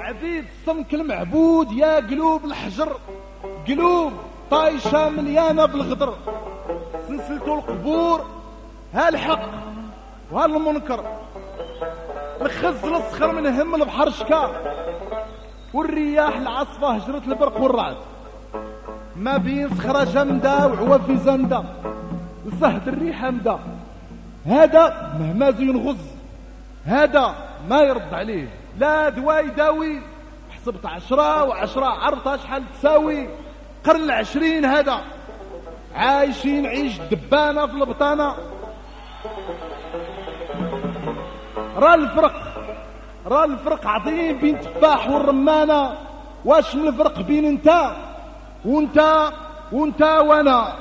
عبيد السمك المعبود يا قلوب الحجر، قلوب طايشة مليانة بالغدر، سلسلتو القبور ها الحق وها المنكر، الخز الصخر من هم البحر شكا، والرياح العصفة هجرت البرق والرعد، ما بين صخرة جمدة وعوافي زندة لصهد الريح همدة، هذا مهما زين غز، هذا ما يرد عليه لا دواء يداوي، حسبت 10 و10 عرفتها شحال تساوي، قرن 20 هذا عايشين عيش دبانة في البطانة. راه الفرق عظيم بين التفاح والرمانة، واش من الفرق بين انت وانا؟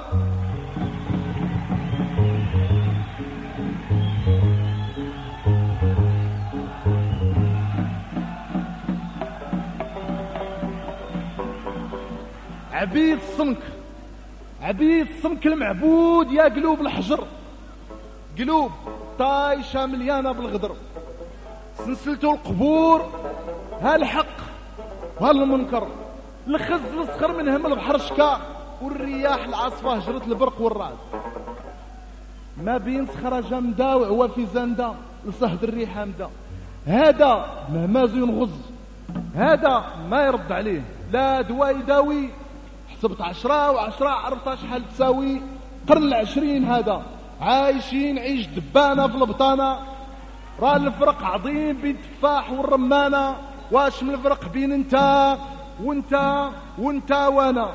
عبيد السمك المعبود يا قلوب الحجر، قلوب طايشة مليانة بالغدر، سلسلتو القبور ها الحق وها المنكر، الخز الصخر من هم البحر شكا، والرياح العاصفة هجرت البرق والرعد، ما بين صخرة جمدة وعوافي زندة لصهد الريح همدة، هذا مهما زين غز، هذا ما يرد عليه لا دواء يداوي، حسبت 10 و10 عرفتها شحال تساوي، قرن 20 هذا عايشين عيش دبانة في البطانة. راه الفرق عظيم بين التفاح والرمانة، واش من الفرق بين انت وانا؟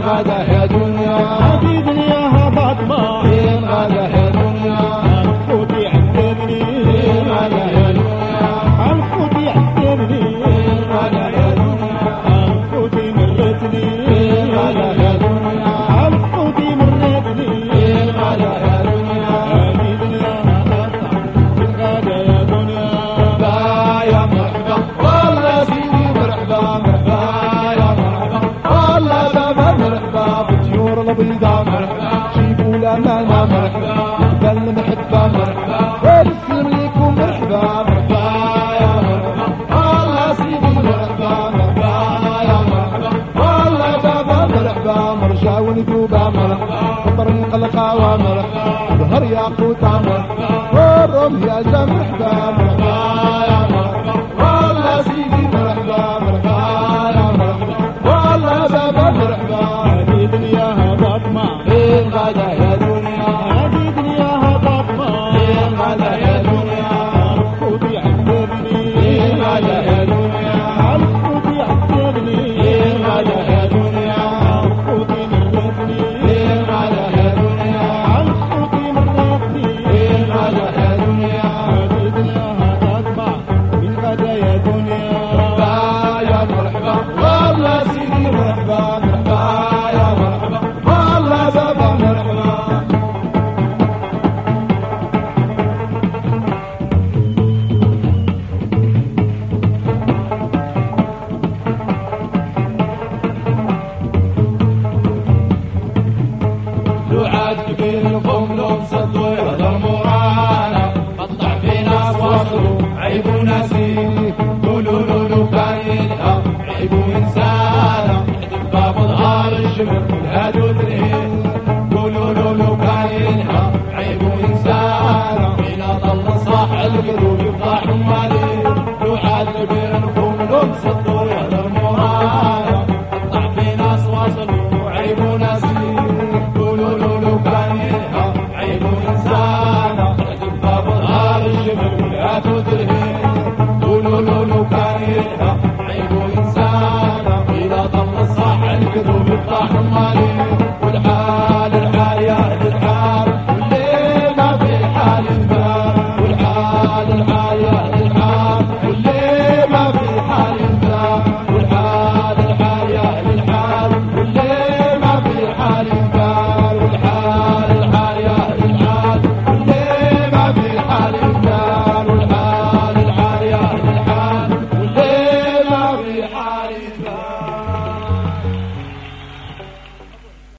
غدا يا دنيا هذه دنياها فاطمة فين غدا يا دنيا خوتي عذبني غدا يا دنيا خوتي عذبني غدا يا دنيا خوتي مرتني غدا يا دنيا خوتي مرتني غدا يا دنيا هذه دنياها فاطمة غدا يا دنيا يا مرحبا والله سيدي مرحبا مرحبا يا مرحبا والله بابا مرحبا بالطيور البيضاء مرحبا جيبوا الامانه مرحبا قبل المحبه مرحبا ونسلم لكم مرحبا مرحبا يا مرحبا والله سيدي مرحبا مرحبا يا مرحبا والله بابا مرحبا مرجع وندوبه مرحبا خبر القلقه مرحبا ظهر ياقوته مرحبا والرمح يا جا مرحبا مرحبا يا مرحبا والله سيدي مرحبا مرحبا يا مرحبا والله بابا مرحبا هذه دنياها فاطمة فين غدا يا دنيا هذه دنياها فاطمة فين غدا يا دنيا خوتي عذبني فين غدا يا دنيا خوتي عذبني فين غدا يا دنيا خوتي مرتني فين غدا يا دنيا خوتي مرتني فين غدا يا دنيا هذه دنياها فاطمة من غدا يا دنيا يا مرحبا